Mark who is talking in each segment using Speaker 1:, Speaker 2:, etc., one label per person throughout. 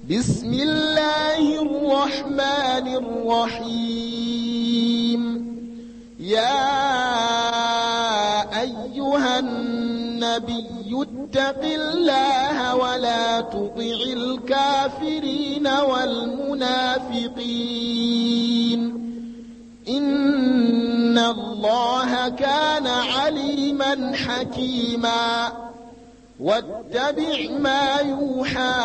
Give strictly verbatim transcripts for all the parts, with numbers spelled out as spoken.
Speaker 1: بسم الله الرحمن الرحيم. يا أيها النبي اتق الله ولا تطع الكافرين والمنافقين إن الله كان عليما حكيما. واتبع ما يوحى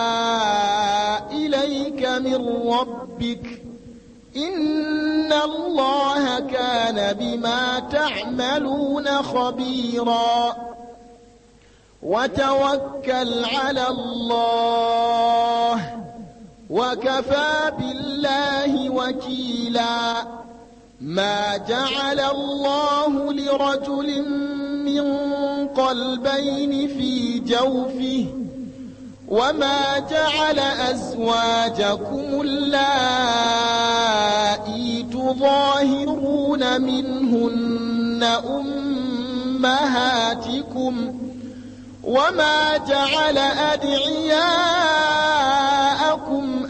Speaker 1: إليك من ربك إن الله كان بما تعملون خبيرا. وتوكل على الله وكفى بالله وكيلا. ما جعل الله لرجل من قلبين في جوفه وما جعل أزواجكم اللائي تظاهرون منهن أمهاتكم وما جعل أدعياءكم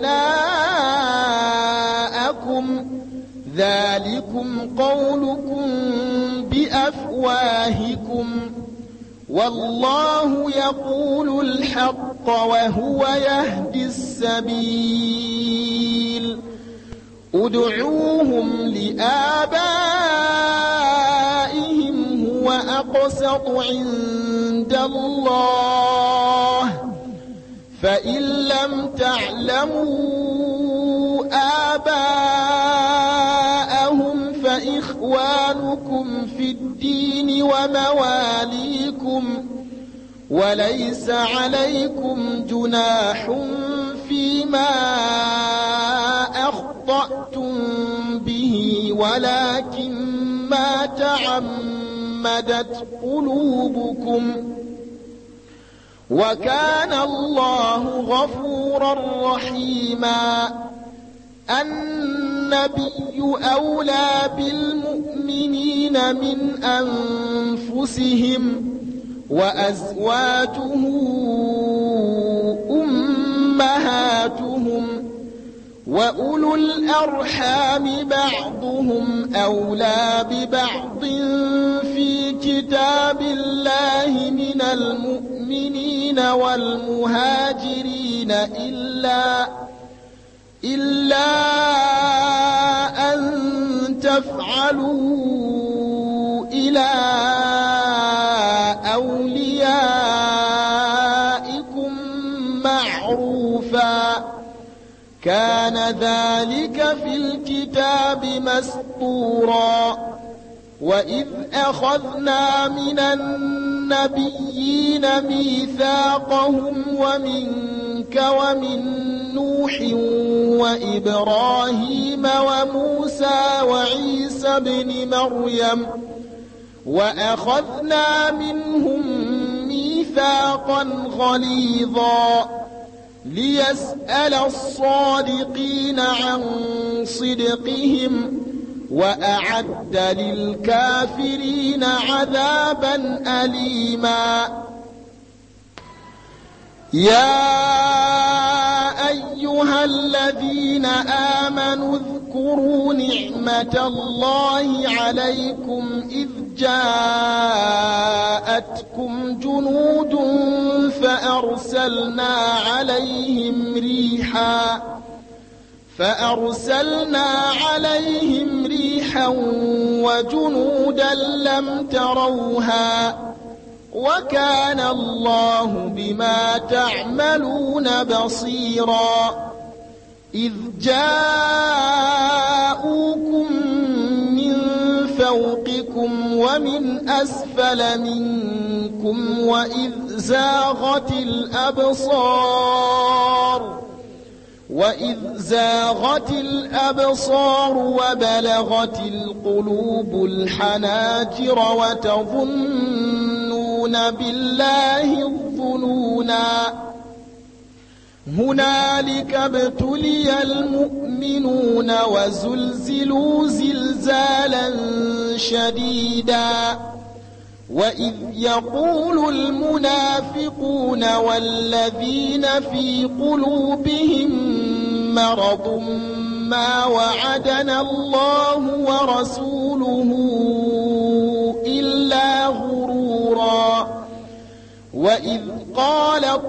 Speaker 1: أبناءكم ذلكم قولكم بأفواهكم والله يقول الحق وهو يهدي السبيل. ادعوهم لآبائهم هو أقسط عند الله فإن لم تعلموا آباءهم فإخوانكم في الدين ومواليكم وليس عليكم جناح فيما أخطأتم به ولكن ما تعمدت قلوبكم وكان الله غفورا رحيما. النبي أولى بالمؤمنين من أنفسهم وأزواجه أمهاتهم وأولو الأرحام بعضهم أولى ببعض في كتاب الله من المؤمنين والمهاجرين إلا إلا أن تفعلوا إلى أوليائكم معروفا كان ذلك في الكتاب مسطورا. وإذ أخذنا من النبيين ميثاقهم ومنك ومن نوح وإبراهيم وموسى وعيسى بن مريم وأخذنا منهم ميثاقا غليظا ليسأل الصادقين عن صدقهم وأعد للكافرين عذابا أليما. يا أيها الذين آمنوا اذكروا نعمة الله عليكم إذ جاءتكم جنود فأرسلنا عليهم ريحا فأرسلنا عليهم ريحا وجنودا لم تروها وكان الله بما تعملون بصيرا. إذ جاءوكم من فوقكم ومن أسفل منكم وإذ زاغت الأبصار وإذ زاغت الأبصار وبلغت القلوب الحناجر وتظنون بالله الظنونا هنالك ابتلي المؤمنون وزلزلوا زلزالا شديدا وإذ يقول المنافقون والذين في قلوبهم مرض ما وعدنا الله ورسوله إلا غرورا وإذ قالت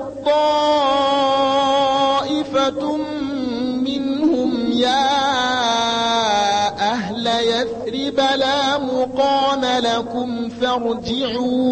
Speaker 1: طائفة منهم يا أهل يثرب لا مقام لكم فارجعوا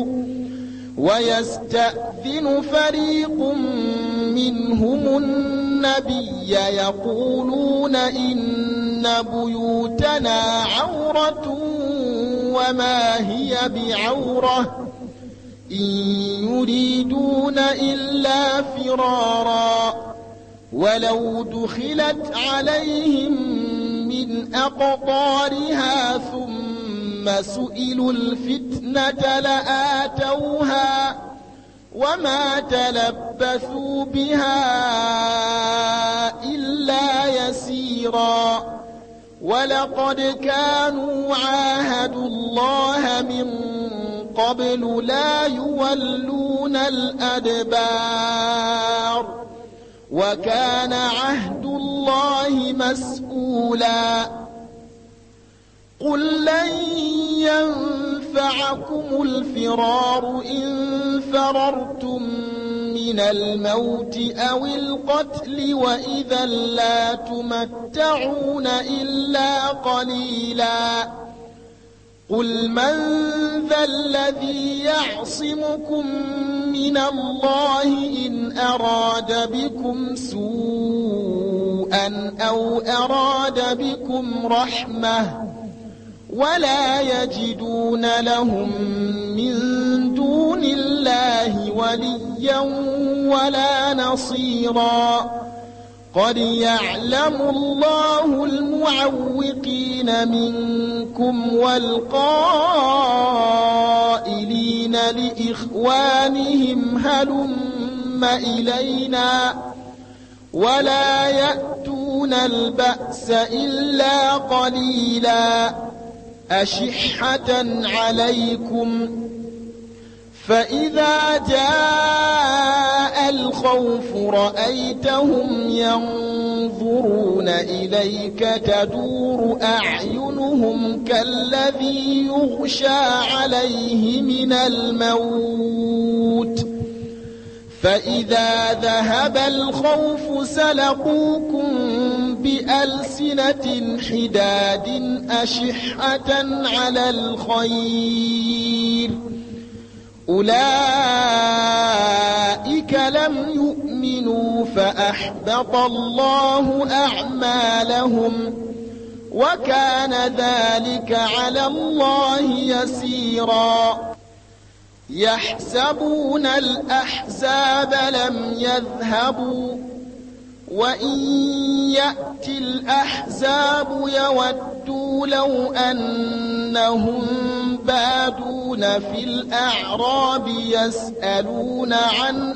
Speaker 1: ويستأذن فريق منهم النبي يقولون إن بيوتنا عورة وما هي بعورة إن يريدون إلا فرارا ولو دخلت عليهم من أقطارها ثم سئلوا الفتنة لآتوها وما تلبثوا بها إلا يسيرا ولقد كانوا عاهدوا الله من قبل لا يولون الأدبار وكان عهد الله مسؤولا قل لن ينفعكم الفرار إن فررتم من الموت أو القتل وإذا لا تمتعون إلا قليلا قل من ذا الذي يعصمكم من الله إن أراد بكم سوءا أو أراد بكم رحمة ولا يجدون لهم من دون الله وليا ولا نصيرا قد يعلم الله المعوقين منكم والقائلين لإخوانهم هلم إلينا ولا يأتون البأس إلا قليلا أشحة عليكم فإذا جاء الخوف رأيتهم ينظرون إليك تدور أعينهم كالذي يغشى عليه من الموت فإذا ذهب الخوف سلقوكم بألسنة حداد أشحة على الخير أولئك لم يؤمنوا فأحبط الله أعمالهم وكان ذلك على الله يسيرا يحسبون الأحزاب لم يذهبوا وإن يأتي الأحزاب يودوا لو أنهم بادون في الأعراب يسألون عن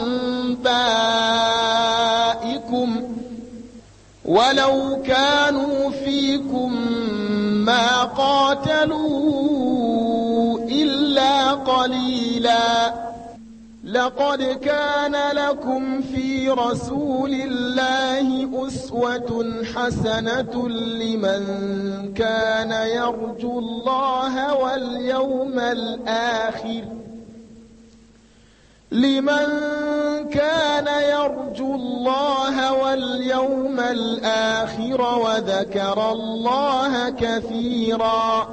Speaker 1: أنبائكم ولو كانوا فيكم ما قاتلوا إلا قليلا لقد كان لكم في رسول الله أسوة حسنة لمن كان يرجو الله واليوم الآخر لمن كان يرجو الله واليوم الآخر وذكر الله كثيرا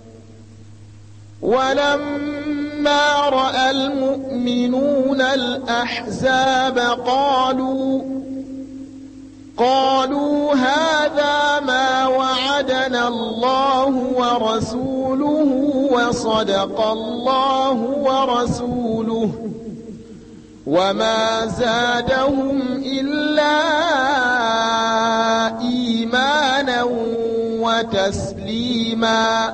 Speaker 1: ولما رأى المؤمنون الأحزاب قالوا قالوا هذا ما وعدنا الله ورسوله وصدق الله ورسوله وما زادهم إلا إيمانا وتسليما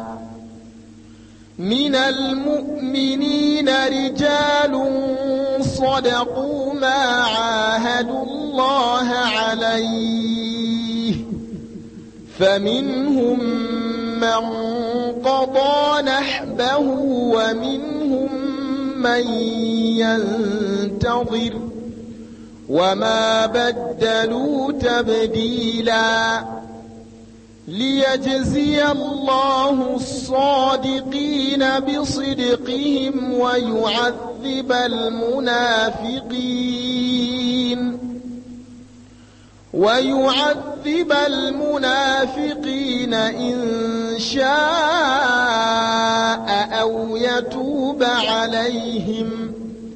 Speaker 1: من المؤمنين رجال صدقوا ما عاهدوا الله عليه فمنهم من قضى نحبه ومنهم فمنهم من ينتظر وما بدلوا تبديلا ليجزي الله الصادقين بصدقهم ويعذب المنافقين ويعذب المنافقين إن شاء أو يتوب عليهم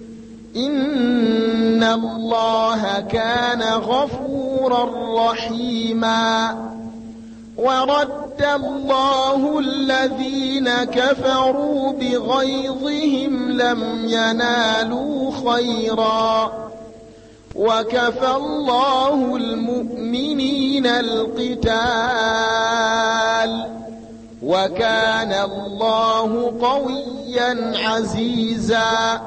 Speaker 1: إن الله كان غفورا رحيما ورد الله الذين كفروا بغيظهم لم ينالوا خيرا وكفى الله المؤمنين القتال وكان الله قويا عزيزا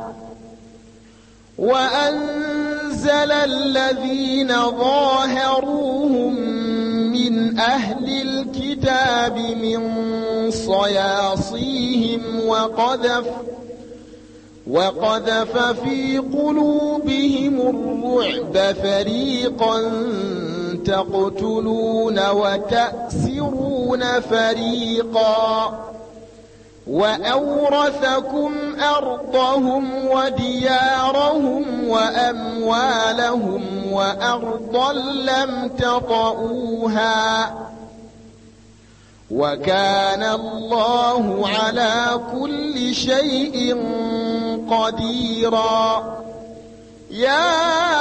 Speaker 1: وأنزل الذين ظاهروهم من أهل الكتاب من صياصيهم وقذف وقذف في قلوبهم الرعب فريقا تقتلون وتأسرون فريقا وأورثكم أرضهم وديارهم وأموالهم وأرضا لم تطئوها وكان الله على كل شيء قديرا يا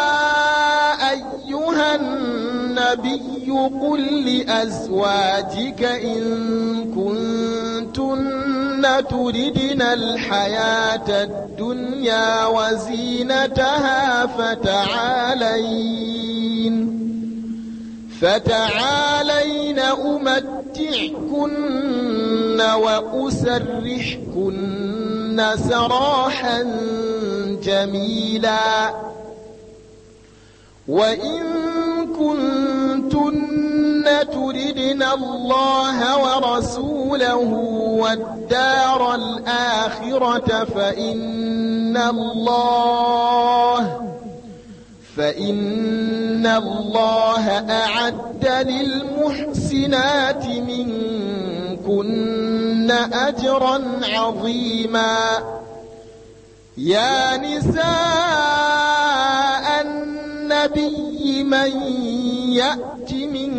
Speaker 1: أيها النبي قل لأزواجك إن كنتن تردن الحياة الدنيا وزينتها فتعالين فتعالين أمتعكن وأسرحكن سراحا جميلا وإن كنتن تردن الله ورسوله والدار الآخرة فإن الله فإن الله أعد للمحسنات منكن أجرا عظيما يا نساء النبي من يأت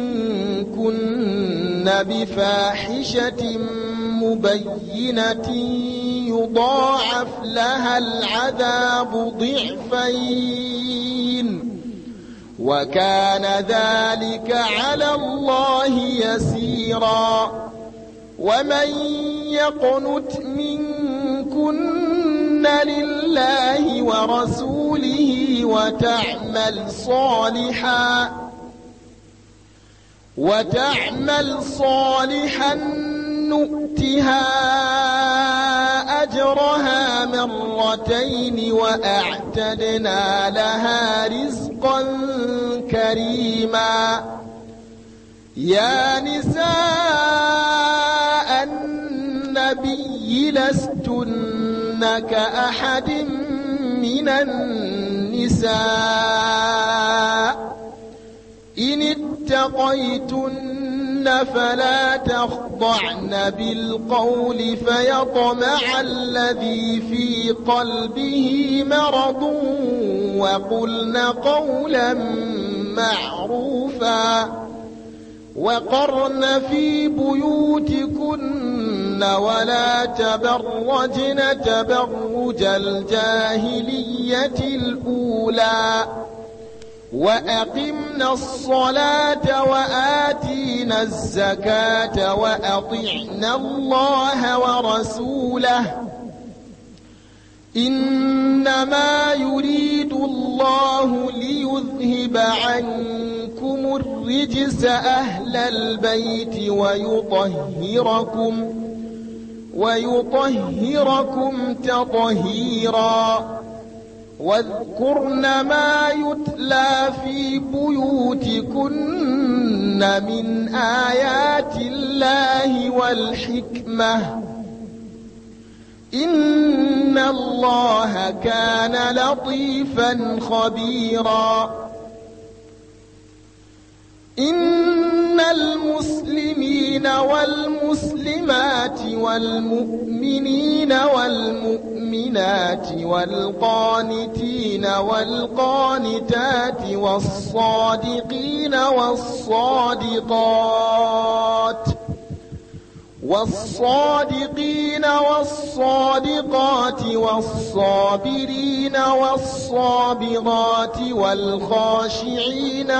Speaker 1: منكن بفاحشة مبينة يضاعف لها العذاب ضعفين وكان ذلك على الله يسيرا ومن يقنت منكن لله ورسوله وتعمل صالحا وتعمل صالحا نؤتها أجرها مرتين وأعتدنا لها رزقا كريما يا نساء النبي لستن كأحد من النساء إن اتقيتن فلا تخضعن بالقول فيطمع الذي في قلبه مرض وقلن قولا معروفا وقرن في بيوتكن ولا تبرجن تبرج الجاهلية الأولى وأقمنا الصلاة وآتينا الزكاة وأطعنا الله ورسوله إنما يريد الله ليذهب عنكم الرجس أهل البيت ويطهركم ويطهركم تطهيرا واذكرن ما يتلى في بيوتكن من آيات الله والحكمة إن الله كان لطيفا خبيرا. إن المسلمين والمسلمات والمؤمنين والمؤمنات والقانتين والقانتات والصادقين والصادقات والصادقين والصادقات والصابرين والصابرات والخاشعين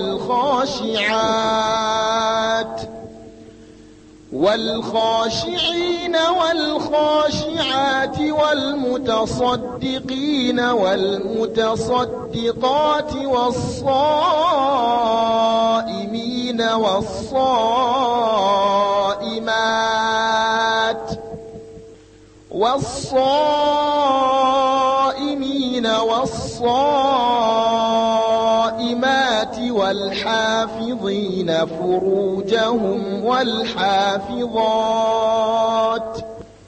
Speaker 1: والخاشعات والخاشعين والخاشعات والمتصدقين والمتصدقات والصائمين والصائمات والصائمين والصائمات والحافظين فروجهم والحافظات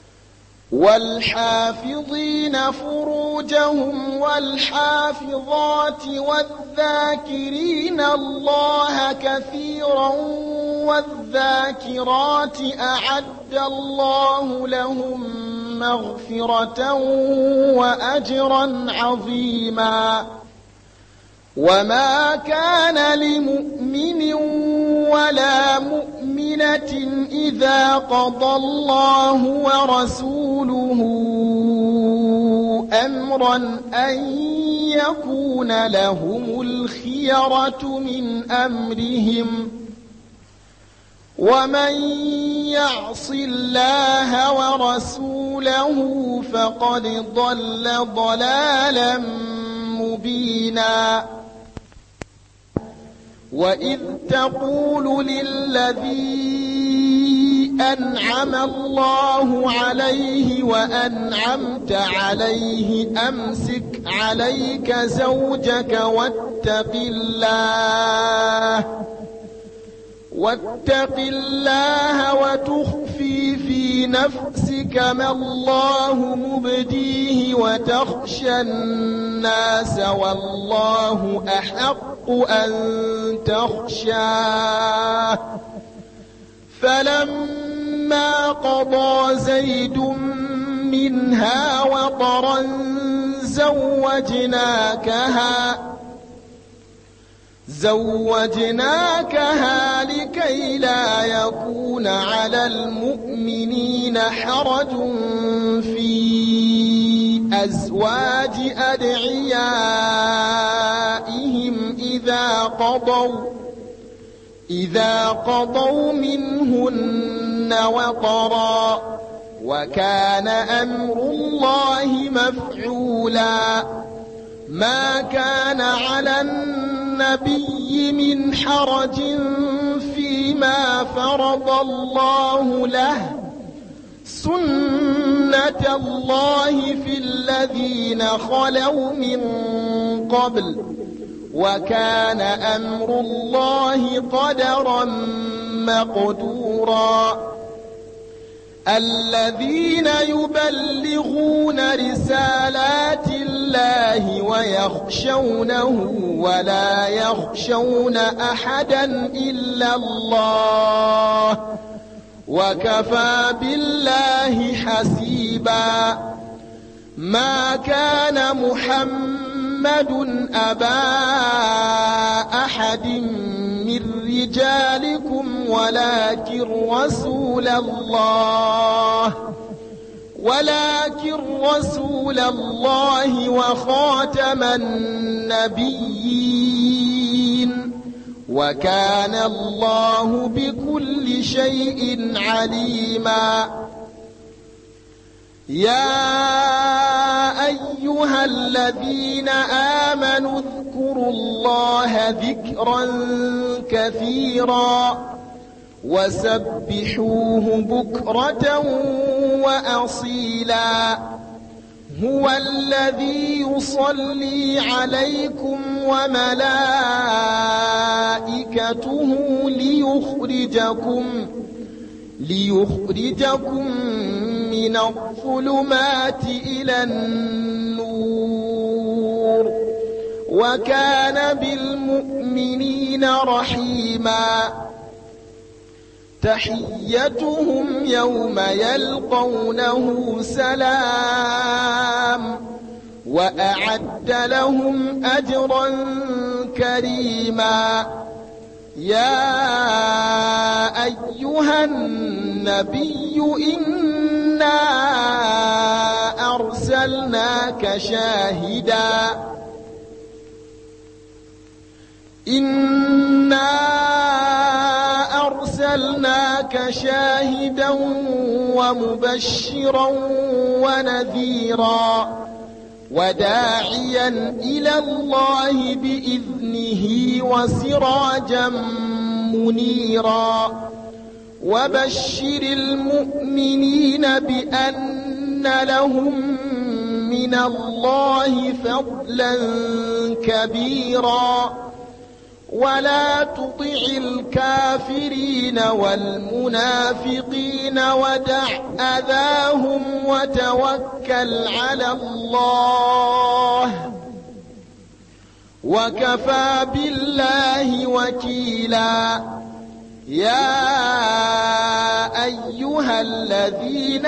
Speaker 1: والحافظين فروجهم والحافظات والذاكرين الله كثيرا والذاكرات أعد الله لهم مغفرة وأجرا عظيما. وما كان لمؤمن ولا مؤمنة إذا قضى الله ورسوله أمرا أن يكون لهم الخيرة من أمرهم ومن يعص الله ورسوله فقد ضل ضلالا مبينا. وإذ تقول للذي أنعم الله عليه وأنعمت عليه أمسك عليك زوجك واتق الله واتق الله وتخفي في نفسك ما الله مبديه وتخشى الناس والله أحق أن تخشاه. فلما قضى زيد منها وطرا زوجناكها زوجناكها لكي لا يكون على المؤمنين حرج في أزواج أدعيائهم إذا قضوا إذا قضوا منهن وطرا وكان أمر الله مفعولا. ما كان على النبي من حرج فيما فرض الله له سنة الله في الذين خلوا من قبل وكان أمر الله قدرا مقدورا. الذين يبلغون رسالات الله ويخشونه ولا يخشون أحدا إلا الله وكفى بالله حسيبا. ما كان محمد أبا أحد من رجالكم ولكن رسول الله ولكن رسول الله وخاتم النبيين وكان الله بكل شيء عليما. يا أيها الذين آمنوا اذكروا الله ذكرا كثيرا وسبحوه بكرة وأصيلا. هو الذي يصلي عليكم وملائكته ليخرجكم ليخرجكم من من الظلمات إلى النور وكان بالمؤمنين رحيما تحيتهم يوم يلقونه سلام وأعد لهم أجرا كريما يا أيها النبي إنا أرسلناك شاهدا إنا أرسلناك شاهدا ومبشرا ونذيرا وداعيا إلى الله بإذنه وسراجا منيرا وبشر المؤمنين بأن لهم من الله فضلا كبيرا ولا تطع الكافرين والمنافقين ودع أذاهم وتوكل على الله وكفى بالله وكيلا يا أيها الذين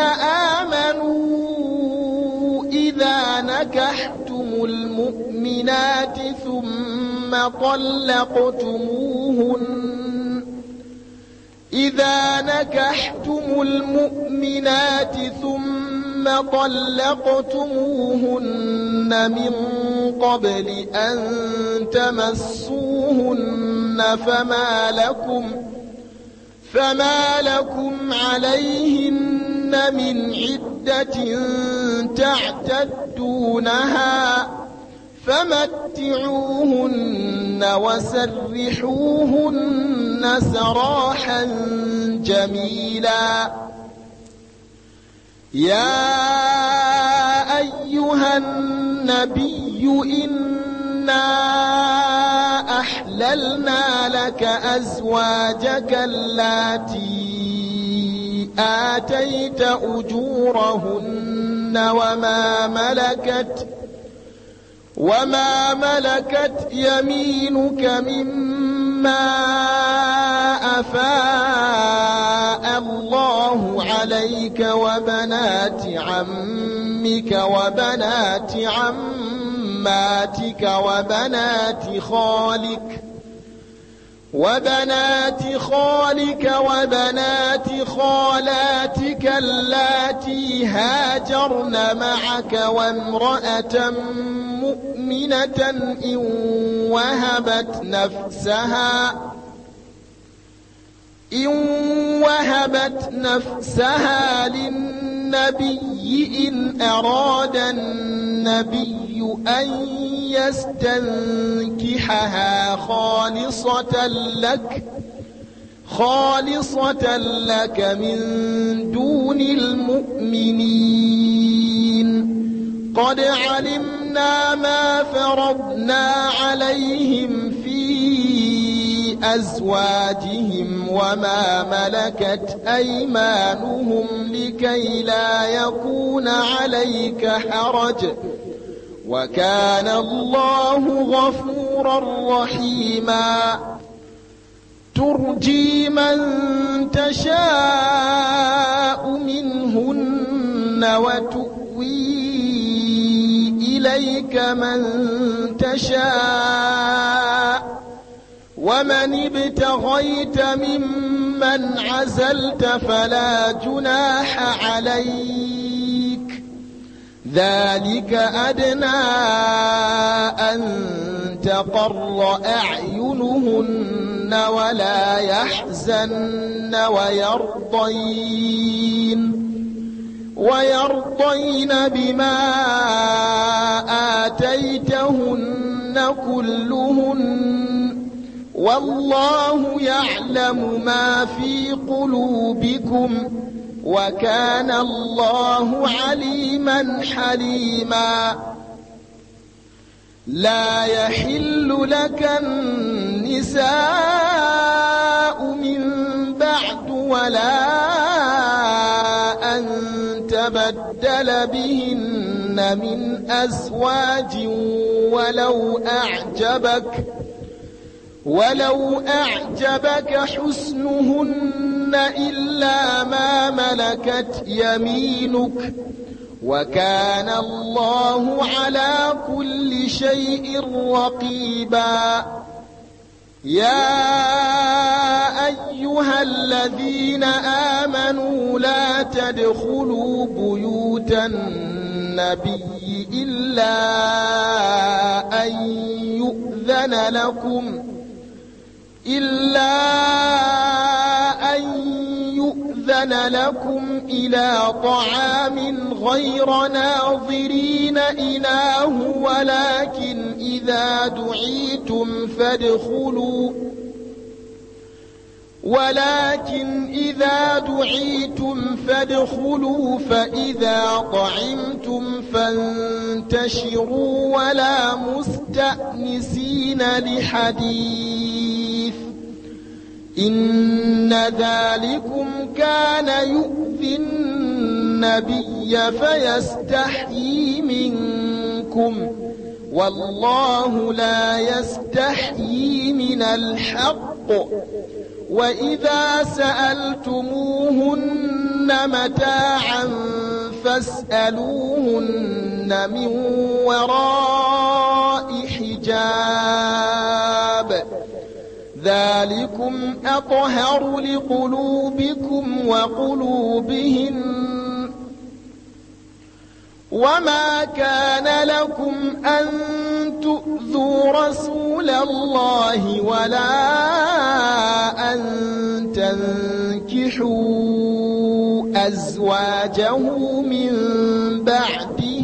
Speaker 1: آمنوا إذا نكحتم المؤمنات ثم طلقتموهن إذا نكحتم المؤمنات ثم طلقتموهن من قبل أن تمسوهن فما لكم فما لكم عليهن من عدة تعتدونها فمتعوهن وسرحوهن سراحا جميلا يا أيها النبي إنا أحللنا لك أزواجك اللاتي آتيت أجورهن وما ملكت وما ملكت يمينك مما أفاء الله عليك وبنات عمك وبنات عماتك وبنات خالك وبنات خالك وبنات خالاتك اللاتي هاجرن معك وامرأة مؤمنة إن وهبت نفسها إن وهبت نفسها للنبي إن أراد النبي أن يستنكحها خالصة لك خالصة لك من دون المؤمنين قد علمنا ما فرضنا عليهم في أزواجهم وما ملكت أيمانهم لكي لا يكون عليك حرج وكان الله غفورا رحيما ترجي من تشاء منهن وتؤوي إليك من تشاء ومن ابتغيت ممن عزلت فلا جناح عليك ذلك أدنى أن تقر أعينهن ولا يحزن ويرضين ويرضين بما آتيتهن كلهن والله يعلم ما في قلوبكم وكان الله عليما حليما لا يحل لك النساء من بعد ولا أن يستبدل بهن من أزواج ولو أعجبك ولو أعجبك حسنهن إلا ما ملكت يمينك وكان الله على كل شيء رقيبا. يا أيها الذين آمنوا لا تدخلوا بيوت النبي إلا أن يؤذن لكم إلا أن يؤذن لكم إلى طعام غير ناظرين إناه ولكن إذا دعيتم فادخلوا ولكن إذا دعيتم فادخلوا فإذا طعمتم فانتشروا ولا مستأنسين لحديث إن ذلكم كان يؤذي النبي فيستحيي منكم والله لا يستحيي من الحق. وإذا سألتموهن متاعا فاسألوهن من وراء حجاب ذلكم أطهر لقلوبكم وقلوبهن. وما كان لكم أن تؤذوا رسول الله ولا أن تنكحوا أزواجه من بعده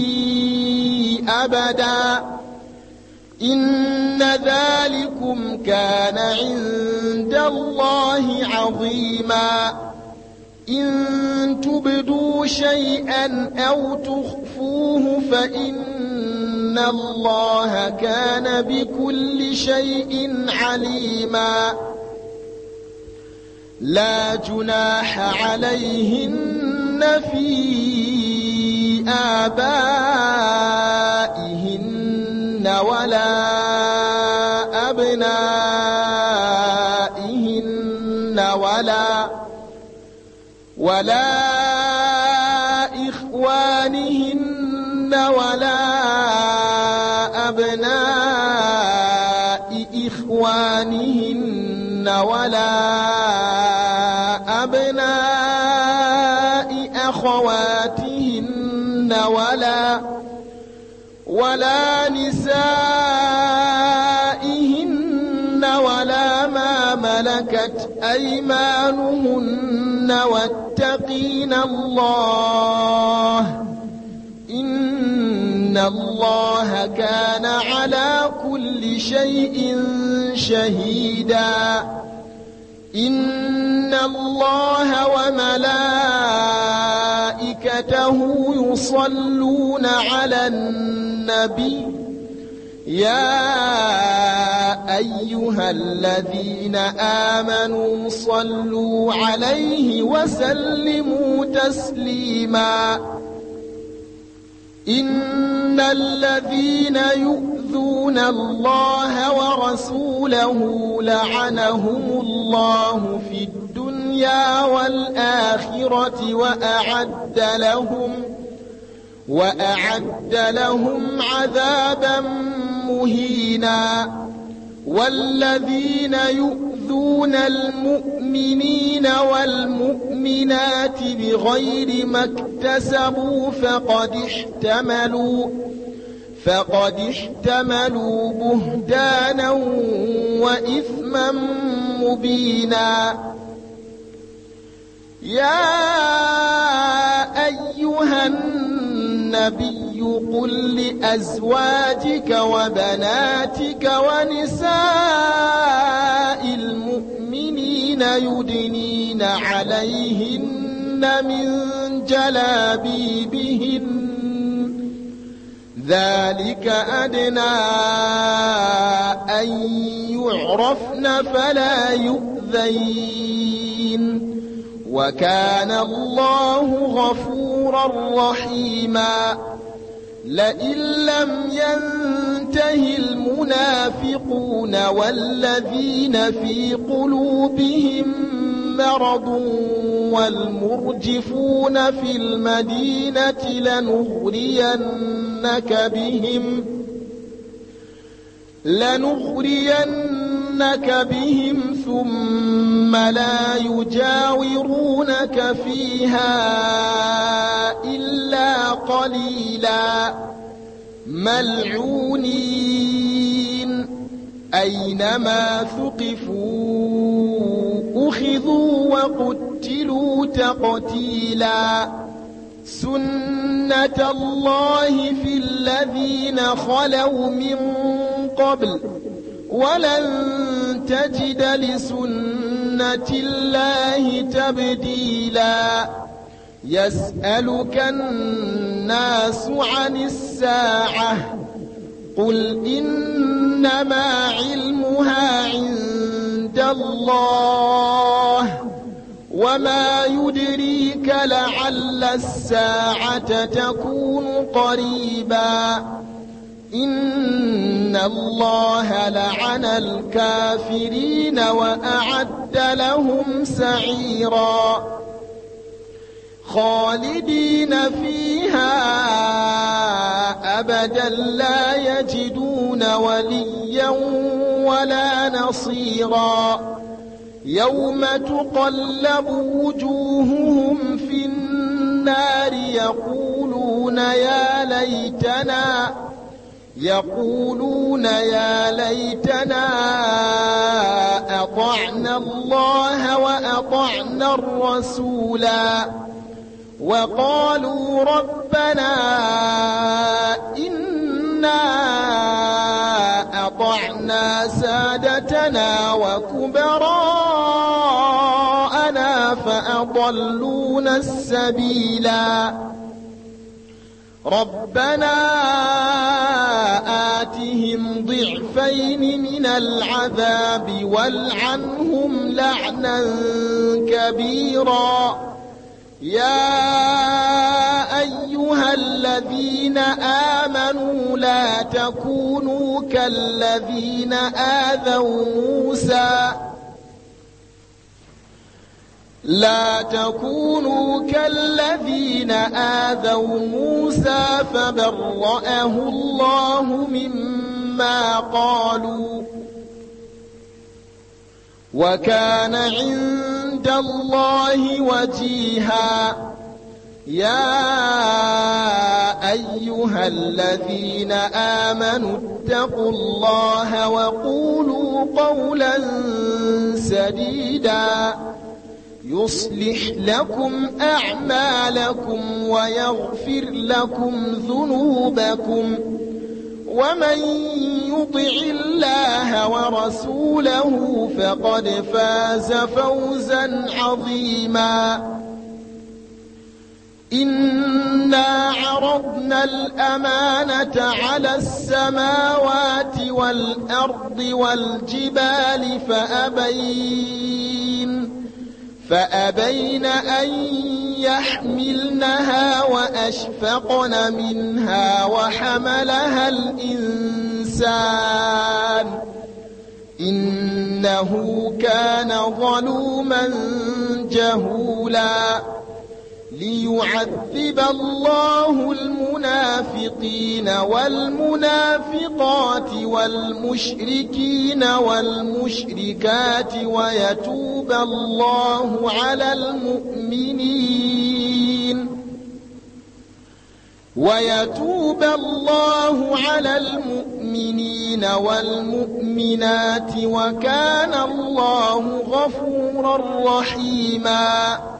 Speaker 1: أبدا إن ذلكم كان عند الله عظيما. إن تبدوا شيئا أو تخفوه فإن الله كان بكل شيء عليما. لا جناح عليهن في آبائهن ولا أبنائهن ولا ولا إخوانهن ولا أبناء إخوانهن ولا أبناء أخواتهن ولا ولا نسائهن ولا ما ملكت أيمانهن واتقين الله إن الله كان على كل شيء شهيدا. إن الله وملائكته يصلون على النبي يا أيها الذين آمنوا صلوا عليه وسلموا تسليما. إن الذين يؤذون الله ورسوله لعنهم الله في الدنيا والآخرة وأعد لهم وأعد لهم عذابا مهينا. والذين يؤذون المؤمنين والمؤمنات بغير ما اكتسبوا فقد احتملوا فقد احتملوا بهتانا وإثما مبينا. يا أيها النبي قل لأزواجك وبناتك ونساء المؤمنين يدنين عليهن من جلابيبهن ذلك أدنى أن يعرفن فلا يؤذين وكان الله غفورا رحيما لئن لم ينته المنافقون والذين في قلوبهم مرض والمرجفون في المدينة لنغرينك بهم لنغرينك بهم ثم لا يجاورونك فيها إلا قليلا ملعونين أينما ثقفوا أخذوا وقتلوا تقتيلا سنة الله في الذين خلوا من قبل ولن تجد لسنة الله تبديلا يسألك الناس عن الساعة قل إنما علمها عند الله وما يدريك لعل الساعة تكون قريبا إن الله لعن الكافرين وأعد لهم سعيرا خالدين فيها أبدا لا يجدون وليا ولا نصيرا يوم تقلب وجوههم في النار يقولون يا ليتنا يقولون يا ليتنا أطعنا الله وأطعنا الرسولا وقالوا ربنا إنا أطعنا سادتنا وكبراءنا فأضلونا السبيلا ربنا آتهم ضعفين من العذاب والعنهم لعنا كبيرا يا أيها الذين آمنوا لا تكونوا كالذين آذوا موسى لا تكونوا كالذين آذوا موسى فبرأه الله مما قالوا وكان عند الله وجيها يا أيها الذين آمنوا اتقوا الله وقولوا قولا سديدا يصلح لكم أعمالكم ويغفر لكم ذنوبكم ومن يطع الله ورسوله فقد فاز فوزا عظيما إنا عرضنا الأمانة على السماوات والأرض والجبال فأبين فأبين أن يحملنها وأشفقن منها وحملها الإنسان إنه كان ظلوما جهولا ليعذب الله المنافقين والمنافقات والمشركين والمشركات ويتوب الله على المؤمنين ويتوب الله على المؤمنين والمؤمنات وكان الله غفورا رحيما